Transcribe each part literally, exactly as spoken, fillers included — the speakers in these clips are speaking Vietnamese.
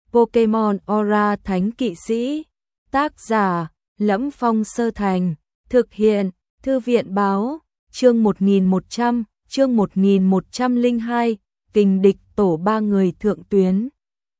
Pokemon Aura Thánh Kỵ Sĩ. Tác giả: Lẫm Phong Sơ Thành. Thực hiện: Thư viện báo. Chương một nghìn một trăm, chương một nghìn một trăm lẻ hai, kình địch tổ ba người thượng tuyến.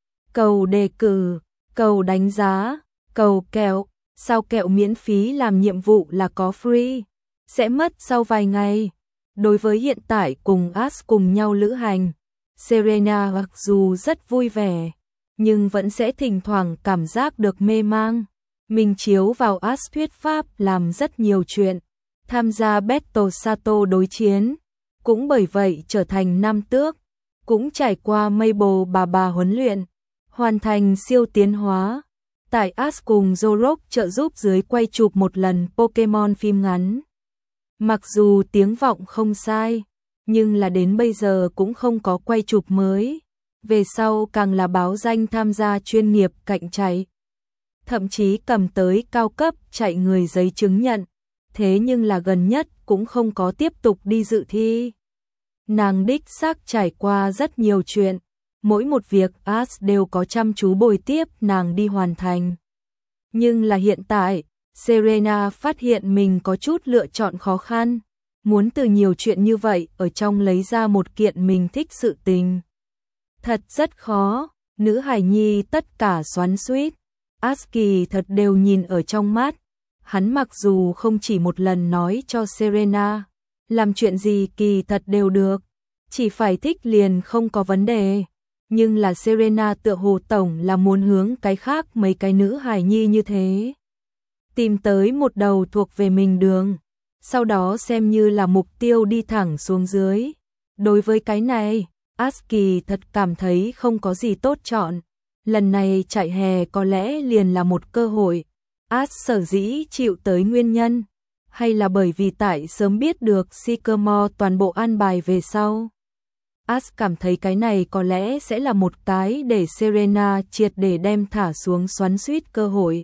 Cầu đề cử, cầu đánh giá, cầu kẹo, sao kẹo miễn phí làm nhiệm vụ là có free, sẽ mất sau vài ngày. Đối với hiện tại cùng Ash cùng nhau lữ hành, Serena mặc dù rất vui vẻ, nhưng vẫn sẽ thỉnh thoảng cảm giác được mê mang. Mình chiếu vào Ash thuyết pháp làm rất nhiều chuyện, tham gia Battle Sato đối chiến, cũng bởi vậy trở thành nam tước, cũng trải qua Mabel bà bà huấn luyện, hoàn thành siêu tiến hóa. Tại Ash cùng Zorok trợ giúp dưới quay chụp một lần Pokemon phim ngắn. Mặc dù tiếng vọng không sai, nhưng là đến bây giờ cũng không có quay chụp mới. Về sau càng là báo danh tham gia chuyên nghiệp cạnh chạy. Thậm chí cầm tới cao cấp chạy người giấy chứng nhận. Thế nhưng là gần nhất cũng không có tiếp tục đi dự thi. Nàng đích xác trải qua rất nhiều chuyện. Mỗi một việc Ash đều có chăm chú bồi tiếp nàng đi hoàn thành. Nhưng là hiện tại, Serena phát hiện mình có chút lựa chọn khó khăn. Muốn từ nhiều chuyện như vậy ở trong lấy ra một kiện mình thích sự tình. Thật rất khó, nữ hài nhi tất cả xoắn xuýt. Ash kỳ thật đều nhìn ở trong mắt. Hắn mặc dù không chỉ một lần nói cho Serena, làm chuyện gì kỳ thật đều được, chỉ phải thích liền không có vấn đề. Nhưng là Serena tựa hồ tổng là muốn hướng cái khác mấy cái nữ hài nhi như thế. Tìm tới một đầu thuộc về mình đường, sau đó xem như là mục tiêu đi thẳng xuống dưới. Đối với cái này, Ash kỳ thật cảm thấy không có gì tốt chọn. Lần này chạy hè có lẽ liền là một cơ hội. Ash sở dĩ chịu tới nguyên nhân, hay là bởi vì tại sớm biết được Sycamore toàn bộ an bài về sau. Ash cảm thấy cái này có lẽ sẽ là một cái để Serena triệt để đem thả xuống xoắn xuýt cơ hội.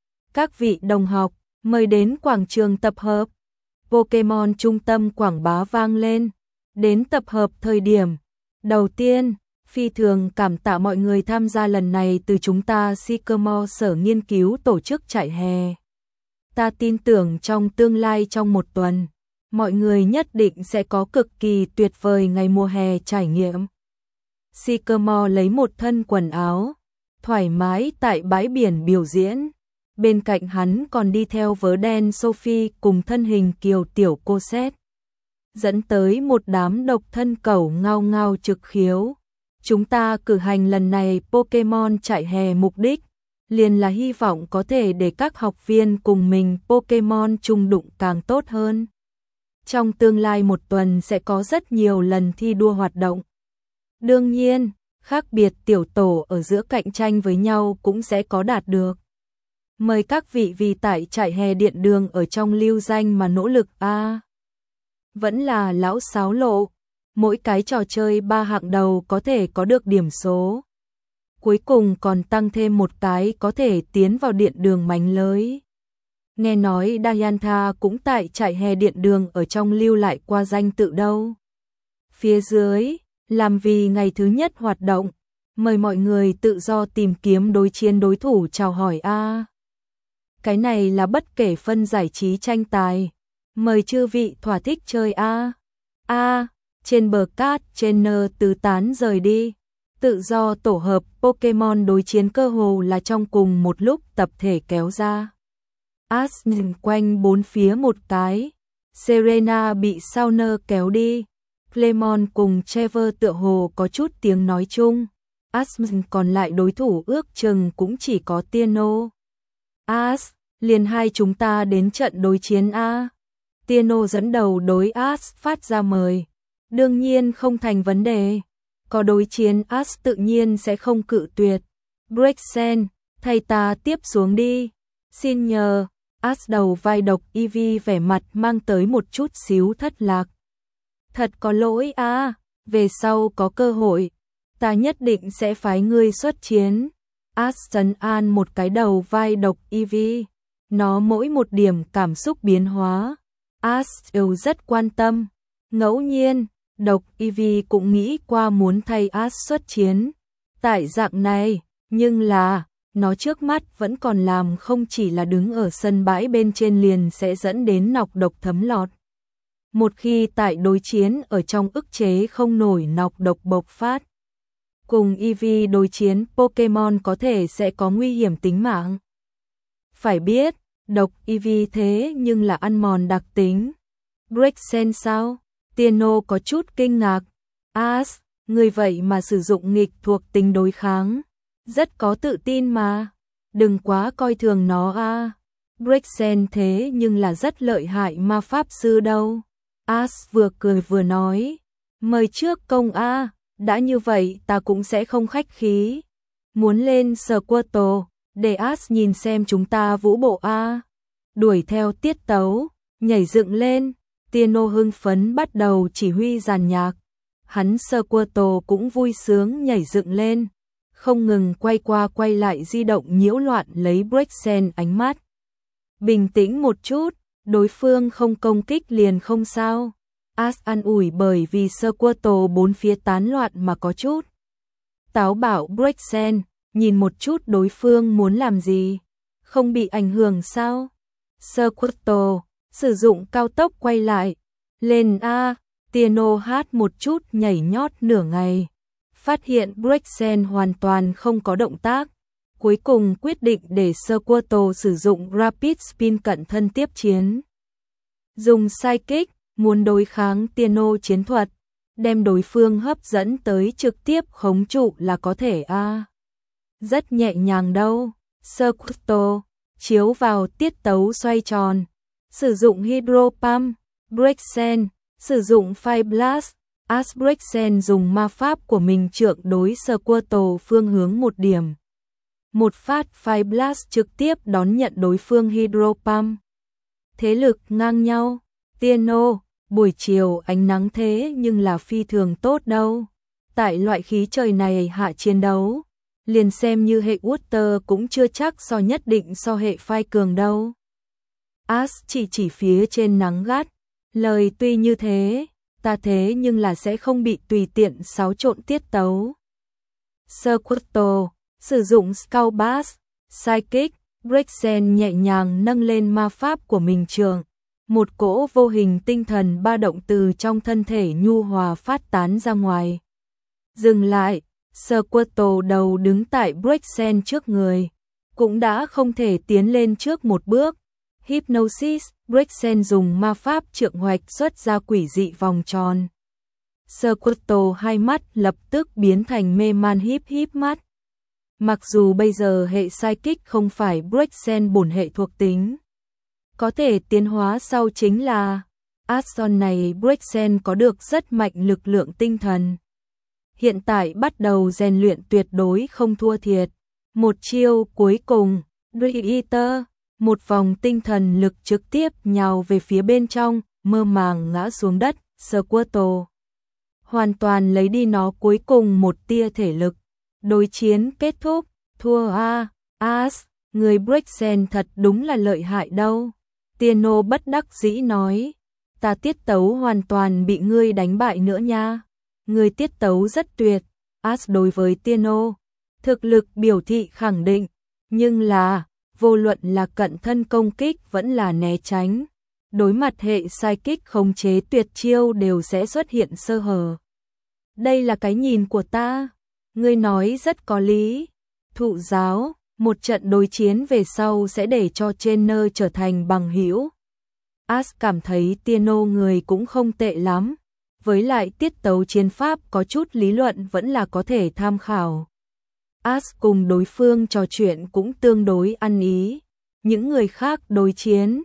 Các vị đồng học, mời đến quảng trường tập hợp. Pokemon trung tâm quảng bá vang lên. Đến tập hợp thời điểm. Đầu tiên, phi thường cảm tạ mọi người tham gia lần này từ chúng ta Sycamore sở nghiên cứu tổ chức chạy hè. Ta tin tưởng trong tương lai trong một tuần, mọi người nhất định sẽ có cực kỳ tuyệt vời ngày mùa hè trải nghiệm. Sycamore lấy một thân quần áo, thoải mái tại bãi biển biểu diễn. Bên cạnh hắn còn đi theo vớ đen Sophie cùng thân hình kiều tiểu cô xét. Dẫn tới một đám độc thân cẩu ngao ngao trực khiếu. Chúng ta cử hành lần này Pokemon chạy hè mục đích, liền là hy vọng có thể để các học viên cùng mình Pokemon chung đụng càng tốt hơn. Trong tương lai một tuần sẽ có rất nhiều lần thi đua hoạt động. Đương nhiên, khác biệt tiểu tổ ở giữa cạnh tranh với nhau cũng sẽ có đạt được. Mời các vị vì tại chạy hè điện đường ở trong lưu danh mà nỗ lực a. À, vẫn là lão sáo lộ, mỗi cái trò chơi ba hạng đầu có thể có được điểm số. Cuối cùng còn tăng thêm một cái có thể tiến vào điện đường mánh lới. Nghe nói Diantha cũng tại chạy hè điện đường ở trong lưu lại qua danh tự đâu. Phía dưới, làm vì ngày thứ nhất hoạt động, mời mọi người tự do tìm kiếm đối chiến đối thủ chào hỏi a. À, cái này là bất kể phân giải trí tranh tài, mời chư vị thỏa thích chơi a. À, a, à, trên bờ cát trên nơ tứ tán rời đi. Tự do tổ hợp Pokemon đối chiến cơ hồ là trong cùng một lúc tập thể kéo ra. Ash nhìn quanh bốn phía một cái. Serena bị Sauner kéo đi. Clemon cùng Trevor tựa hồ có chút tiếng nói chung. Ash còn lại đối thủ ước chừng cũng chỉ có Tierno. Ash, liền hai chúng ta đến trận đối chiến a. Tierno dẫn đầu đối Ash phát ra mời. Đương nhiên không thành vấn đề. Có đối chiến Ash tự nhiên sẽ không cự tuyệt. Brexen, thay ta tiếp xuống đi. Xin nhờ. Ash đầu vai độc Eevee vẻ mặt mang tới một chút xíu thất lạc. Thật có lỗi a, à, về sau có cơ hội, ta nhất định sẽ phái ngươi xuất chiến. Ash trấn an một cái đầu vai độc Eevee. Nó mỗi một điểm cảm xúc biến hóa. Ash đều rất quan tâm. Ngẫu nhiên, độc Eevee cũng nghĩ qua muốn thay Ash xuất chiến. Tại dạng này, Nhưng là, nó trước mắt vẫn còn làm không chỉ là đứng ở sân bãi bên trên liền sẽ dẫn đến nọc độc thấm lọt. Một khi tại đối chiến ở trong ức chế không nổi nọc độc bộc phát. Cùng Eevee đối chiến Pokemon có thể sẽ có nguy hiểm tính mạng. Phải biết, độc Eevee thế nhưng là ăn mòn đặc tính. Braixen sao? Tino có chút kinh ngạc. Ash, người vậy mà sử dụng nghịch thuộc tính đối kháng. Rất có tự tin mà. Đừng quá coi thường nó a. À. Braixen thế nhưng là rất lợi hại ma pháp sư đâu. Ash vừa cười vừa nói. Mời trước công a. À. Đã như vậy ta cũng sẽ không khách khí. Muốn lên Squirtle, để Ash nhìn xem chúng ta vũ bộ a. À. Đuổi theo tiết tấu, nhảy dựng lên. Tino hưng phấn bắt đầu chỉ huy dàn nhạc. Hắn Squirtle cũng vui sướng nhảy dựng lên. Không ngừng quay qua quay lại di động nhiễu loạn lấy Braixen ánh mắt. Bình tĩnh một chút, đối phương không công kích liền không sao. Ash an ủi bởi vì Squirtle bốn phía tán loạn mà có chút. Táo bảo Braixen, nhìn một chút đối phương muốn làm gì. Không bị ảnh hưởng sao? Squirtle, sử dụng cao tốc quay lại. Lên A, Tino hát một chút nhảy nhót nửa ngày. Phát hiện Braixen hoàn toàn không có động tác. Cuối cùng quyết định để Squirtle sử dụng Rapid Spin cận thân tiếp chiến. Dùng Psychic, muốn đối kháng Tino chiến thuật, đem đối phương hấp dẫn tới trực tiếp khống trụ là có thể a. À. Rất nhẹ nhàng đâu. Squirtle, chiếu vào tiết tấu xoay tròn. Sử dụng Hydro Pump, Braixen, sử dụng Fire Blast. Ash Braixen dùng ma pháp của mình trượng đối Squirtle phương hướng một điểm. Một phát Fire Blast trực tiếp đón nhận đối phương Hydro Pump. Thế lực ngang nhau. Tino, buổi chiều ánh nắng thế nhưng là phi thường tốt đâu. Tại loại khí trời này hạ chiến đấu, liền xem như hệ Water cũng chưa chắc so nhất định so hệ Fire cường đâu. Ash chỉ chỉ phía trên nắng gắt, lời tuy như thế, ta thế nhưng là sẽ không bị tùy tiện xáo trộn tiết tấu. Squirtle, sử dụng Scout Bass, Psychic, Braixen nhẹ nhàng nâng lên ma pháp của mình trường. Một cỗ vô hình tinh thần ba động từ trong thân thể nhu hòa phát tán ra ngoài. Dừng lại, Squirtle đầu đứng tại Braixen trước người, cũng đã không thể tiến lên trước một bước. Hypnosis, Braixen dùng ma pháp trượng hoạch xuất ra quỷ dị vòng tròn. Squirtle hai mắt lập tức biến thành mê man híp híp mắt. Mặc dù bây giờ hệ Psychic không phải Braixen bổn hệ thuộc tính, có thể tiến hóa sau chính là Aston này Braixen có được rất mạnh lực lượng tinh thần. Hiện tại bắt đầu rèn luyện tuyệt đối không thua thiệt. Một chiêu cuối cùng, Dreater, một vòng tinh thần lực trực tiếp nhào về phía bên trong, mơ màng ngã xuống đất. Squirtle hoàn toàn lấy đi nó cuối cùng một tia thể lực. Đối chiến kết thúc, thua a. Ash, người Braixen thật đúng là lợi hại đâu. Tino bất đắc dĩ nói, ta tiết tấu hoàn toàn bị ngươi đánh bại nữa nha. Ngươi tiết tấu rất tuyệt. Ash đối với Tino, thực lực biểu thị khẳng định, nhưng là, vô luận là cận thân công kích vẫn là né tránh. Đối mặt hệ Psychic khống chế tuyệt chiêu đều sẽ xuất hiện sơ hở. Đây là cái nhìn của ta. Ngươi nói rất có lý. Thụ giáo, một trận đối chiến về sau sẽ để cho trainer trở thành bằng hữu. Ash cảm thấy Tino người cũng không tệ lắm. Với lại tiết tấu chiến pháp có chút lý luận vẫn là có thể tham khảo. Ash cùng đối phương trò chuyện cũng tương đối ăn ý. Những người khác đối chiến,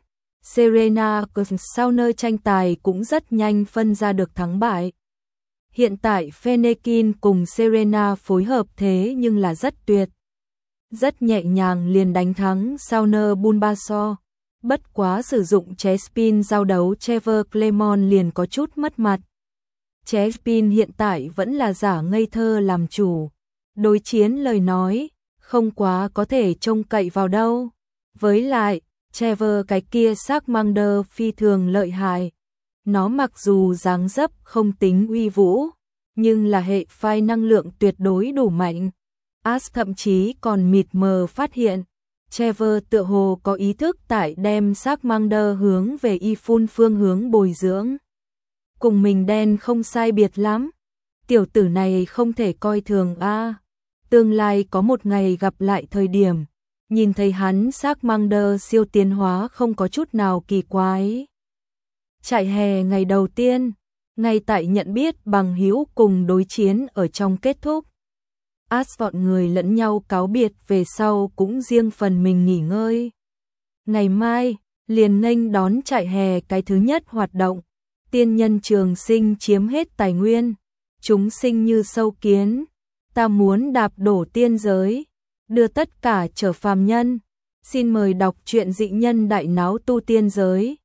Serena sau nơi tranh tài cũng rất nhanh phân ra được thắng bại. Hiện tại Fennekin cùng Serena phối hợp thế nhưng là rất tuyệt. Rất nhẹ nhàng liền đánh thắng Sauner Bulbasaur. Bất quá sử dụng Chespin giao đấu Trevor Clemon liền có chút mất mặt. Chespin hiện tại vẫn là giả ngây thơ làm chủ. Đối chiến lời nói, không quá có thể trông cậy vào đâu. Với lại, Trevor cái kia Charmander phi thường lợi hại. Nó mặc dù dáng dấp không tính uy vũ, nhưng là hệ phai năng lượng tuyệt đối đủ mạnh. Ash thậm chí còn mịt mờ phát hiện, Trevor tựa hồ có ý thức tại đem Scamander hướng về Y-Phun phương hướng bồi dưỡng. Cùng mình đen không sai biệt lắm. Tiểu tử này không thể coi thường a. Tương lai có một ngày gặp lại thời điểm, nhìn thấy hắn Scamander siêu tiến hóa không có chút nào kỳ quái. Trại hè ngày đầu tiên, ngay tại nhận biết bằng hữu cùng đối chiến ở trong kết thúc. Ash bọn người lẫn nhau cáo biệt về sau cũng riêng phần mình nghỉ ngơi. Ngày mai, liền nghênh đón trại hè cái thứ nhất hoạt động. Tiên nhân trường sinh chiếm hết tài nguyên. Chúng sinh như sâu kiến. Ta muốn đạp đổ tiên giới. Đưa tất cả trở phàm nhân. Xin mời đọc truyện dị nhân đại náo tu tiên giới.